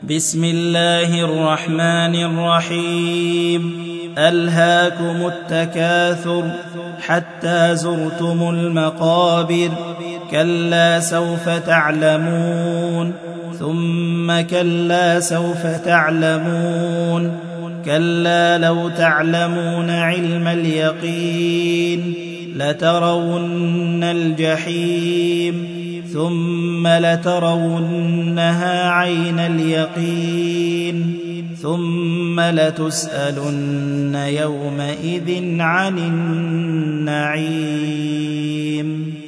بسم الله الرحمن الرحيم ألهاكم التكاثر حتى زرتم المقابر كلا سوف تعلمون ثم كلا سوف تعلمون كلا لو تعلمون علم اليقين لترون الجحيم ثم لترونها عين اليقين ثم لتسألن يومئذ عن النعيم.